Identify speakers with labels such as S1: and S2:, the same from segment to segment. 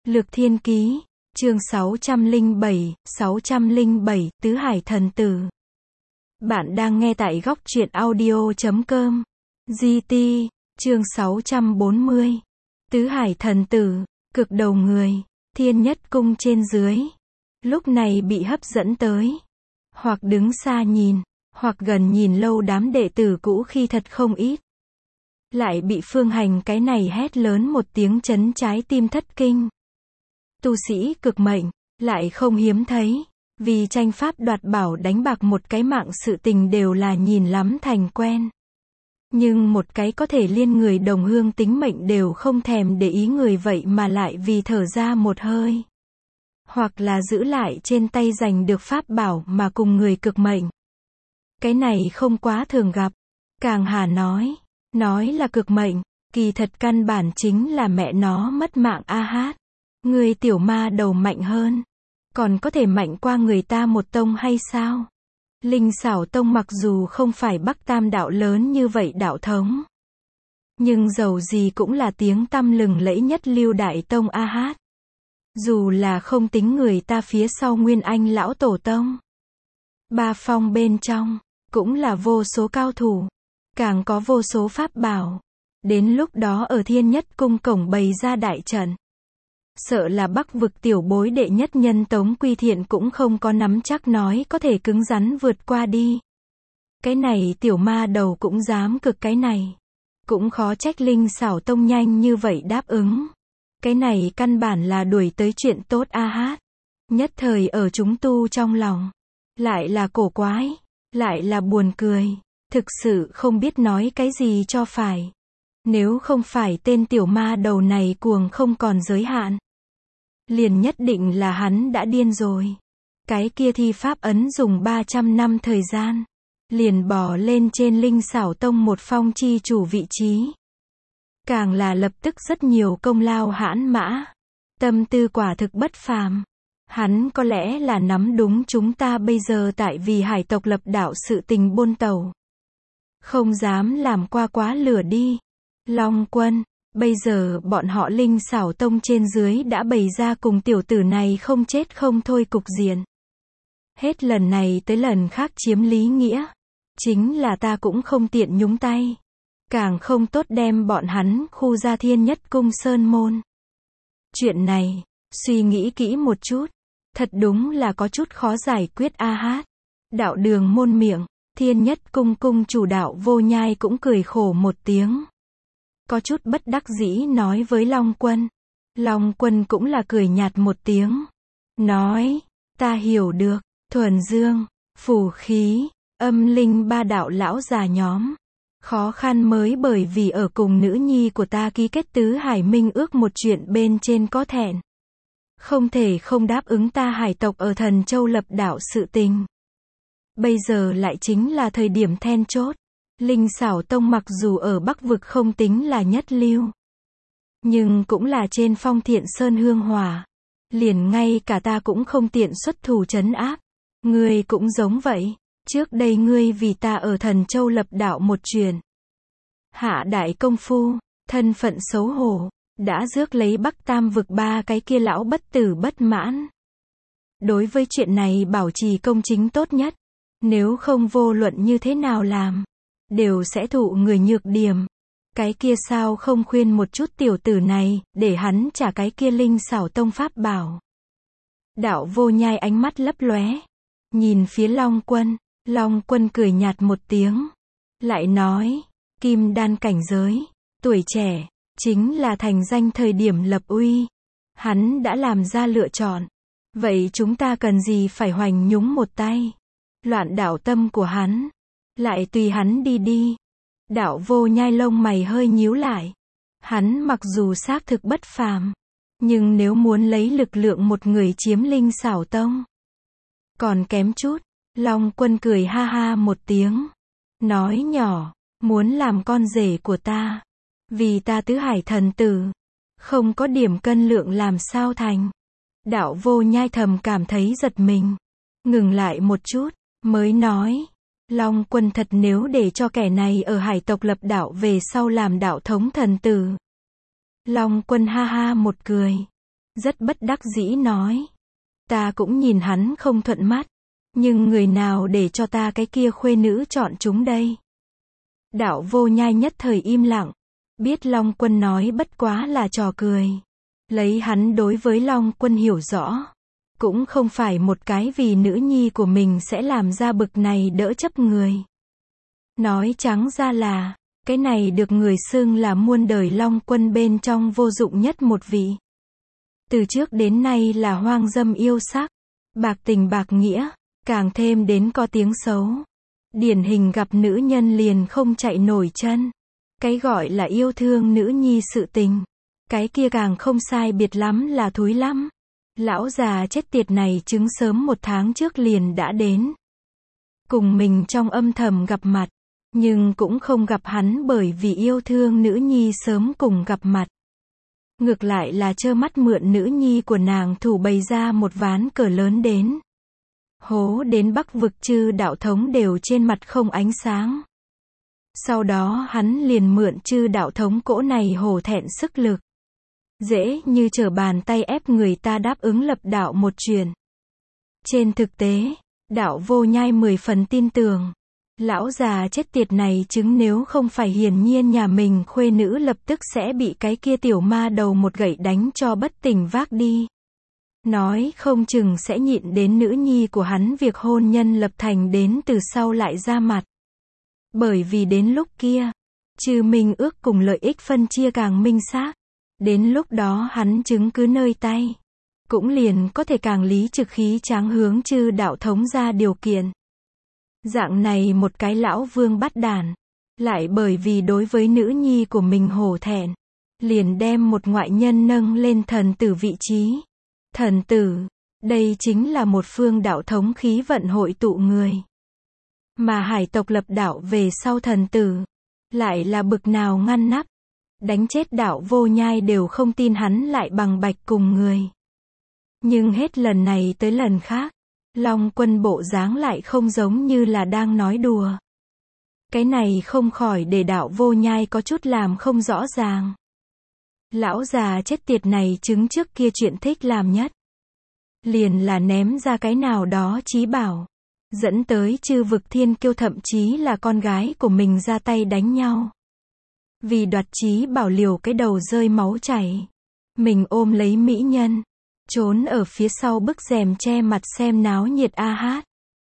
S1: Lược Thiên Ký, chương 607, Tứ Hải Thần Tử. Bạn đang nghe tại góc truyện audio.com. GT, chương 640. Tứ Hải Thần Tử, cực đầu người, Thiên Nhất Cung trên dưới. Lúc này bị hấp dẫn tới. Hoặc đứng xa nhìn, hoặc gần nhìn lâu đám đệ tử cũ khi thật không ít. Lại bị Phương Hành cái này hét lớn một tiếng chấn trái tim thất kinh. Tu sĩ cực mệnh, lại không hiếm thấy, vì tranh pháp đoạt bảo đánh bạc một cái mạng sự tình đều là nhìn lắm thành quen. Nhưng một cái có thể liên người đồng hương tính mệnh đều không thèm để ý người vậy mà lại vì thở ra một hơi. Hoặc là giữ lại trên tay giành được pháp bảo mà cùng người cực mệnh. Cái này không quá thường gặp. Càng hà nói là cực mệnh, kỳ thật căn bản chính là mẹ nó mất mạng a hát. Người tiểu ma đầu mạnh hơn, còn có thể mạnh qua người ta một tông hay sao? Linh Xảo Tông mặc dù không phải Bắc Tam đạo lớn như vậy đạo thống, nhưng dầu gì cũng là tiếng tăm lừng lẫy nhất lưu đại tông a hát. Dù là không tính người ta phía sau Nguyên Anh lão tổ tông, Ba Phong bên trong cũng là vô số cao thủ, càng có vô số pháp bảo. Đến lúc đó ở Thiên Nhất Cung cổng bày ra đại trận, sợ là Bắc vực tiểu bối đệ nhất nhân Tống Quy Thiện cũng không có nắm chắc nói có thể cứng rắn vượt qua đi. Cái này tiểu ma đầu cũng dám cực cái này. Cũng khó trách Linh Xảo Tông nhanh như vậy đáp ứng. Cái này căn bản là đuổi tới chuyện tốt a hát. Nhất thời ở chúng tu trong lòng. Lại là cổ quái. Lại là buồn cười. Thực sự không biết nói cái gì cho phải. Nếu không phải tên tiểu ma đầu này cuồng không còn giới hạn, liền nhất định là hắn đã điên rồi. Cái kia thi pháp ấn dùng 300 năm thời gian, liền bỏ lên trên Linh Xảo Tông một phong chi chủ vị trí. Càng là lập tức rất nhiều công lao hãn mã. Tâm tư quả thực bất phàm. Hắn có lẽ là nắm đúng chúng ta bây giờ tại vì hải tộc lập đạo sự tình buôn tàu. Không dám làm qua quá lửa đi. Long Quân, bây giờ bọn họ Linh Xảo Tông trên dưới đã bày ra cùng tiểu tử này không chết không thôi cục diện. Hết lần này tới lần khác chiếm lý nghĩa. Chính là ta cũng không tiện nhúng tay. Càng không tốt đem bọn hắn khu ra Thiên Nhất Cung sơn môn. Chuyện này, suy nghĩ kỹ một chút. Thật đúng là có chút khó giải quyết a hát. Đạo Đường môn miệng, Thiên Nhất Cung cung chủ Đạo Vô Nhai cũng cười khổ một tiếng. Có chút bất đắc dĩ nói với Long Quân. Long Quân cũng là cười nhạt một tiếng. Nói, ta hiểu được, thuần dương, phù khí, âm linh ba đạo lão già nhóm. Khó khăn mới bởi vì ở cùng nữ nhi của ta ký kết tứ hải minh ước một chuyện bên trên có thẹn. Không thể không đáp ứng ta hải tộc ở Thần Châu lập đạo sự tình. Bây giờ lại chính là thời điểm then chốt. Linh Xảo Tông mặc dù ở Bắc vực không tính là nhất lưu, nhưng cũng là trên phong Thiện Sơn hương hỏa. Liền ngay cả ta cũng không tiện xuất thủ trấn áp. Ngươi cũng giống vậy. Trước đây ngươi vì ta ở Thần Châu lập đạo một chuyện. Hạ đại công phu, thân phận xấu hổ, đã rước lấy Bắc Tam vực ba cái kia lão bất tử bất mãn. Đối với chuyện này bảo trì công chính tốt nhất. Nếu không vô luận như thế nào làm, đều sẽ thụ người nhược điểm. Cái kia sao không khuyên một chút tiểu tử này, để hắn trả cái kia Linh Xảo Tông pháp bảo. Đạo Vô Nhai ánh mắt lấp lóe, nhìn phía Long Quân. Long Quân cười nhạt một tiếng, lại nói, kim đan cảnh giới, tuổi trẻ, chính là thành danh thời điểm lập uy. Hắn đã làm ra lựa chọn. Vậy chúng ta cần gì phải hoành nhúng một tay, loạn đạo tâm của hắn. Lại tùy hắn đi đi. Đạo Vô Nhai lông mày hơi nhíu lại. Hắn mặc dù xác thực bất phàm, nhưng nếu muốn lấy lực lượng một người chiếm Linh Xảo Tông, còn kém chút. Long Quân cười ha ha một tiếng. Nói nhỏ, muốn làm con rể của ta. Vì ta tứ hải thần tử. Không có điểm cân lượng làm sao thành. Đạo Vô Nhai thầm cảm thấy giật mình. Ngừng lại một chút, mới nói. Long Quân thật nếu để cho kẻ này ở hải tộc lập đạo về sau làm đạo thống thần tử. Long Quân ha ha một cười. rất bất đắc dĩ nói. Ta cũng nhìn hắn không thuận mắt. Nhưng người nào để cho ta cái kia khuê nữ chọn chúng đây? Đạo Vô Nhai nhất thời im lặng. Biết Long Quân nói bất quá là trò cười. Lấy hắn đối với Long Quân hiểu rõ. Cũng không phải một cái vì nữ nhi của mình sẽ làm ra bực này đỡ chấp người. Nói trắng ra là, cái này được người xưng là muôn đời Long Quân bên trong vô dụng nhất một vị. Từ trước đến nay là hoang dâm yêu sắc, bạc tình bạc nghĩa, càng thêm đến có tiếng xấu. Điển hình gặp nữ nhân liền không chạy nổi chân. Cái gọi là yêu thương nữ nhi sự tình. Cái kia càng không sai biệt lắm là thúi lắm. Lão già chết tiệt này chứng sớm 1 tháng trước liền đã đến. Cùng mình trong âm thầm gặp mặt. Nhưng cũng không gặp hắn bởi vì yêu thương nữ nhi sớm cùng gặp mặt. Ngược lại là trơ mắt mượn nữ nhi của nàng thủ bày ra một ván cờ lớn đến. Hố đến Bắc vực chư đạo thống đều trên mặt không ánh sáng. Sau đó hắn liền mượn chư đạo thống cỗ này hổ thẹn sức lực. Dễ như trở bàn tay ép người ta đáp ứng lập đạo một chuyện. Trên thực tế, đạo Vô Nhai 10 phần tin tưởng. Lão già chết tiệt này chứng nếu không phải hiển nhiên nhà mình khuê nữ lập tức sẽ bị cái kia tiểu ma đầu một gậy đánh cho bất tỉnh vác đi. Nói không chừng sẽ nhịn đến nữ nhi của hắn việc hôn nhân lập thành đến từ sau lại ra mặt. Bởi vì đến lúc kia, trừ minh ước cùng lợi ích phân chia càng minh xác. Đến lúc đó hắn chứng cứ nơi tay. Cũng liền có thể càng lý trực khí tráng hướng chư đạo thống ra điều kiện. Dạng này một cái lão vương bắt đản. Lại bởi vì đối với nữ nhi của mình hổ thẹn. Liền đem một ngoại nhân nâng lên thần tử vị trí. Thần tử, đây chính là một phương đạo thống khí vận hội tụ người. Mà hải tộc lập đạo về sau thần tử. Lại là bực nào ngăn nắp. Đánh chết đạo Vô Nhai đều không tin hắn lại bằng bạch cùng người. Nhưng hết lần này tới lần khác, Long Quân bộ dáng lại không giống như là đang nói đùa. Cái này không khỏi để đạo Vô Nhai có chút làm không rõ ràng. Lão già chết tiệt này chứng trước kia chuyện thích làm nhất. Liền là ném ra cái nào đó chí bảo. Dẫn tới chư vực thiên kiêu thậm chí là con gái của mình ra tay đánh nhau. Vì đoạt chí bảo liều cái đầu rơi máu chảy. Mình ôm lấy mỹ nhân. Trốn ở phía sau bức rèm che mặt xem náo nhiệt a hát.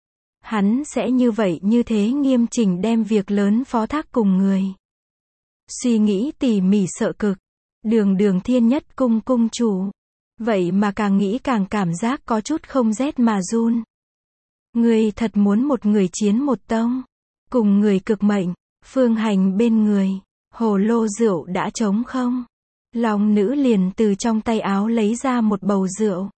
S1: Hắn sẽ như vậy như thế nghiêm chỉnh đem việc lớn phó thác cùng người. Suy nghĩ tỉ mỉ sợ cực. Đường thiên nhất cung cung chủ. Vậy mà càng nghĩ càng cảm giác có chút không rét mà run. Người thật muốn một người chiến một tông. Cùng người cực mệnh. Phương Hành bên người. Hồ lô rượu đã trống không? Long nữ liền từ trong tay áo lấy ra một bầu rượu.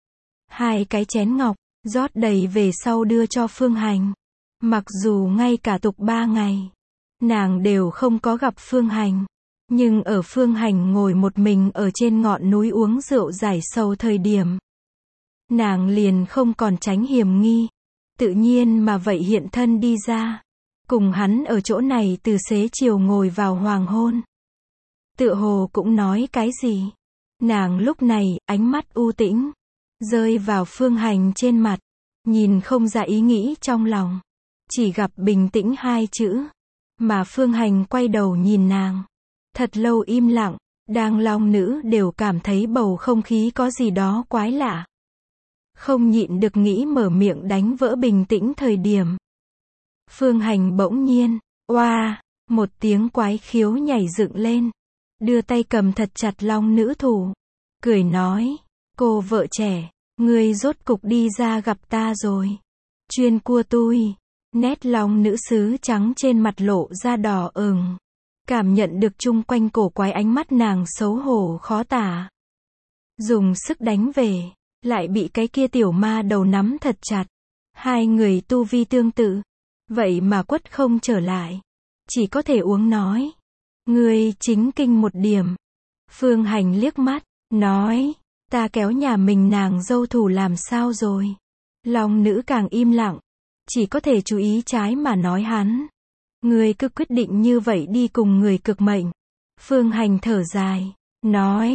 S1: 2 cái chén ngọc, rót đầy về sau đưa cho Phương Hành. Mặc dù ngay cả tục 3 ngày, nàng đều không có gặp Phương Hành. Nhưng ở Phương Hành ngồi một mình ở trên ngọn núi uống rượu giải sầu thời điểm. Nàng liền không còn tránh hiểm nghi. Tự nhiên mà vậy hiện thân đi ra. Cùng hắn ở chỗ này từ xế chiều ngồi vào hoàng hôn. Tựa hồ cũng nói cái gì. Nàng lúc này, ánh mắt u tĩnh. Rơi vào Phương Hành trên mặt. Nhìn không ra ý nghĩ trong lòng. Chỉ gặp bình tĩnh 2 chữ. Mà Phương Hành quay đầu nhìn nàng. Thật lâu im lặng. Đang long nữ đều cảm thấy bầu không khí có gì đó quái lạ. Không nhịn được nghĩ mở miệng đánh vỡ bình tĩnh thời điểm. Phương Hành bỗng nhiên, oa, một tiếng quái khiếu nhảy dựng lên. Đưa tay cầm thật chặt long nữ thủ. Cười nói, cô vợ trẻ, ngươi rốt cục đi ra gặp ta rồi. Chuyên cua tui. Nét long nữ sứ trắng trên mặt lộ ra đỏ ửng. Cảm nhận được chung quanh cổ quái ánh mắt nàng xấu hổ khó tả. Dùng sức đánh về, lại bị cái kia tiểu ma đầu nắm thật chặt. 2 người tu vi tương tự. Vậy mà quất không trở lại. Chỉ có thể uống nói. Ngươi chính kinh một điểm. Phương Hành liếc mắt, nói. Ta kéo nhà mình nàng dâu thủ làm sao rồi. Long nữ càng im lặng. Chỉ có thể chú ý trái mà nói hắn. Ngươi cứ quyết định như vậy đi cùng người cực mệnh. Phương Hành thở dài. Nói.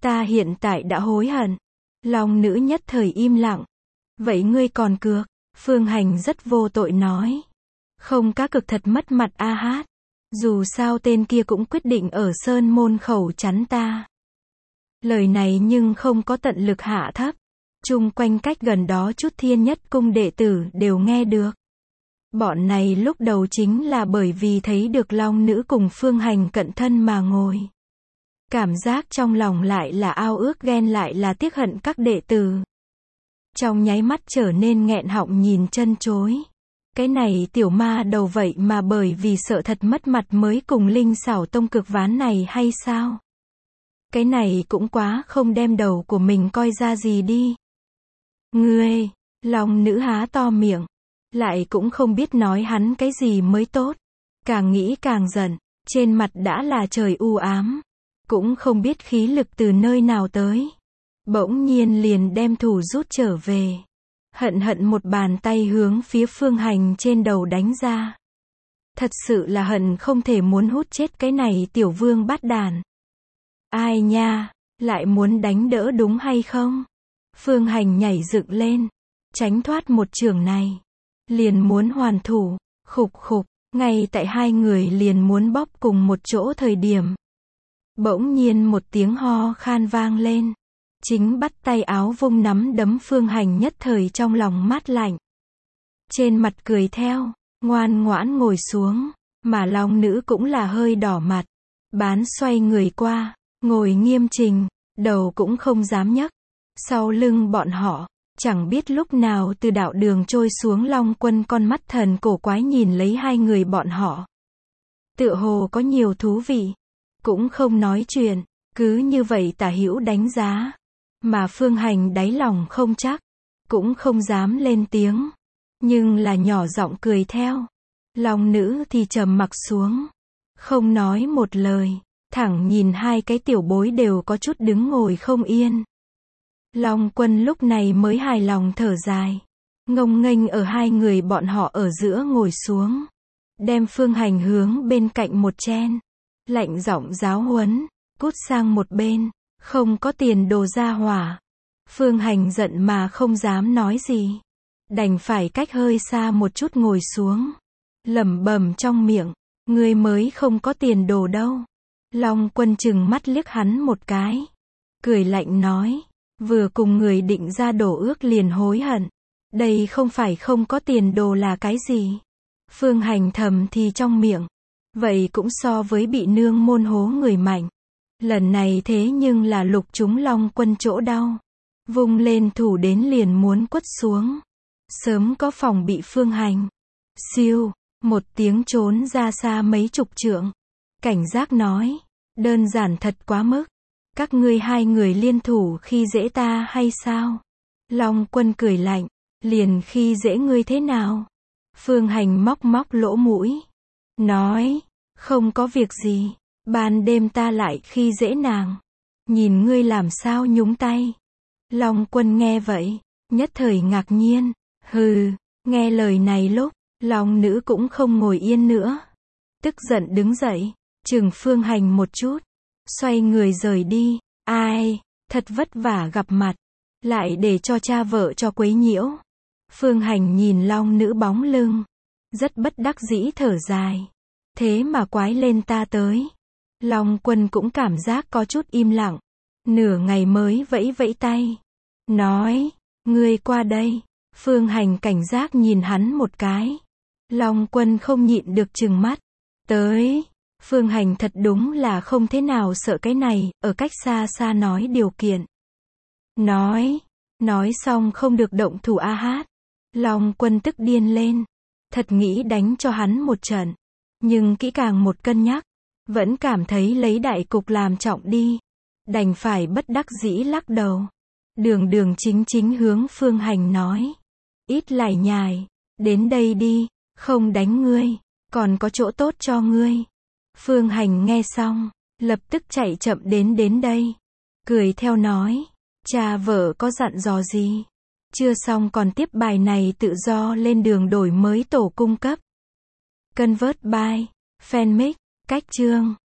S1: Ta hiện tại đã hối hận. Long nữ nhất thời im lặng. Vậy ngươi còn cược? Phương Hành rất vô tội nói. Không cá cược thật mất mặt a hát. Dù sao tên kia cũng quyết định ở Sơn Môn Khẩu chắn ta. Lời này nhưng không có tận lực hạ thấp. Chung quanh cách gần đó chút Thiên Nhất Cung đệ tử đều nghe được. Bọn này lúc đầu chính là bởi vì thấy được Long nữ cùng Phương Hành cận thân mà ngồi. Cảm giác trong lòng lại là ao ước ghen lại là tiếc hận các đệ tử. Trong nháy mắt trở nên nghẹn họng nhìn chân chối. Cái này tiểu ma đầu vậy mà bởi vì sợ thật mất mặt mới cùng Linh Xảo Tông cực ván này hay sao? Cái này cũng quá không đem đầu của mình coi ra gì đi. Ngươi, Long nữ há to miệng. Lại cũng không biết nói hắn cái gì mới tốt. Càng nghĩ càng giận. Trên mặt đã là trời u ám. Cũng không biết khí lực từ nơi nào tới. Bỗng nhiên liền đem thủ rút trở về. Hận hận một bàn tay hướng phía Phương Hành trên đầu đánh ra. Thật sự là hận không thể muốn hút chết cái này tiểu vương bát đàn. Ai nha, lại muốn đánh đỡ đúng hay không? Phương Hành nhảy dựng lên. Tránh thoát một chưởng này. Liền muốn hoàn thủ. Khục khục, ngay tại hai người liền muốn bóp cùng một chỗ thời điểm. Bỗng nhiên một tiếng ho khan vang lên. Chính bắt tay áo vung nắm đấm Phương Hành nhất thời trong lòng mát lạnh. Trên mặt cười theo, ngoan ngoãn ngồi xuống, mà Long nữ cũng là hơi đỏ mặt. Bán xoay người qua, ngồi nghiêm chỉnh, đầu cũng không dám nhấc. Sau lưng bọn họ, chẳng biết lúc nào từ đạo đường trôi xuống Long Quân con mắt thần cổ quái nhìn lấy hai người bọn họ. Tựa hồ có nhiều thú vị, cũng không nói chuyện, cứ như vậy tả hữu đánh giá. Mà Phương Hành đáy lòng không chắc, cũng không dám lên tiếng, nhưng là nhỏ giọng cười theo. Long nữ thì trầm mặc xuống, không nói một lời, thẳng nhìn hai cái tiểu bối đều có chút đứng ngồi không yên. Long Quân lúc này mới hài lòng thở dài, ngông nghênh ở hai người bọn họ ở giữa ngồi xuống, đem Phương Hành hướng bên cạnh một chen, lạnh giọng giáo huấn, cút sang một bên. Không có tiền đồ ra hỏa. Phương Hành giận mà không dám nói gì. Đành phải cách hơi xa một chút ngồi xuống. Lẩm bẩm trong miệng. Ngươi mới không có tiền đồ đâu. Long Quân chừng mắt liếc hắn một cái. Cười lạnh nói. Vừa cùng người định ra đổ ước liền hối hận. Đây không phải không có tiền đồ là cái gì. Phương Hành thầm thì trong miệng. Vậy cũng so với bị nương môn hố người mạnh. Lần này thế nhưng là lục chúng Long Quân chỗ đau. Vung lên thủ đến liền muốn quất xuống. Sớm có phòng bị Phương Hành. Siêu, một tiếng trốn ra xa mấy chục trượng. Cảnh giác nói. Đơn giản thật quá mức. Các ngươi hai người liên thủ khi dễ ta hay sao? Long Quân cười lạnh. Liền khi dễ ngươi thế nào? Phương Hành móc móc lỗ mũi. Nói. Không có việc gì. Ban đêm ta lại khi dễ nàng. Nhìn ngươi làm sao nhúng tay. Long Quân nghe vậy, nhất thời ngạc nhiên. Hừ, nghe lời này lúc, Long nữ cũng không ngồi yên nữa. Tức giận đứng dậy, chừng Phương Hành một chút. Xoay người rời đi. Ai, thật vất vả gặp mặt. Lại để cho cha vợ cho quấy nhiễu. Phương Hành nhìn Long nữ bóng lưng. Rất bất đắc dĩ thở dài. Thế mà quái lên ta tới. Long Quân cũng cảm giác có chút im lặng. Nửa ngày mới vẫy vẫy tay. Nói, ngươi qua đây. Phương Hành cảnh giác nhìn hắn một cái. Long Quân không nhịn được trừng mắt. Tới. Phương Hành thật đúng là không thế nào sợ cái này, ở cách xa xa nói điều kiện. Nói xong không được động thủ a hát. Long Quân tức điên lên. Thật nghĩ đánh cho hắn một trận. Nhưng kỹ càng một cân nhắc. Vẫn cảm thấy lấy đại cục làm trọng đi. Đành phải bất đắc dĩ lắc đầu. Đường chính hướng Phương Hành nói. Ít lải nhải. Đến đây đi. Không đánh ngươi. Còn có chỗ tốt cho ngươi. Phương Hành nghe xong. Lập tức chạy chậm đến đây. Cười theo nói. Cha vợ có dặn dò gì? Chưa xong còn tiếp bài này tự do lên đường đổi mới tổ cung cấp. Convert by Fanmic. Cách chương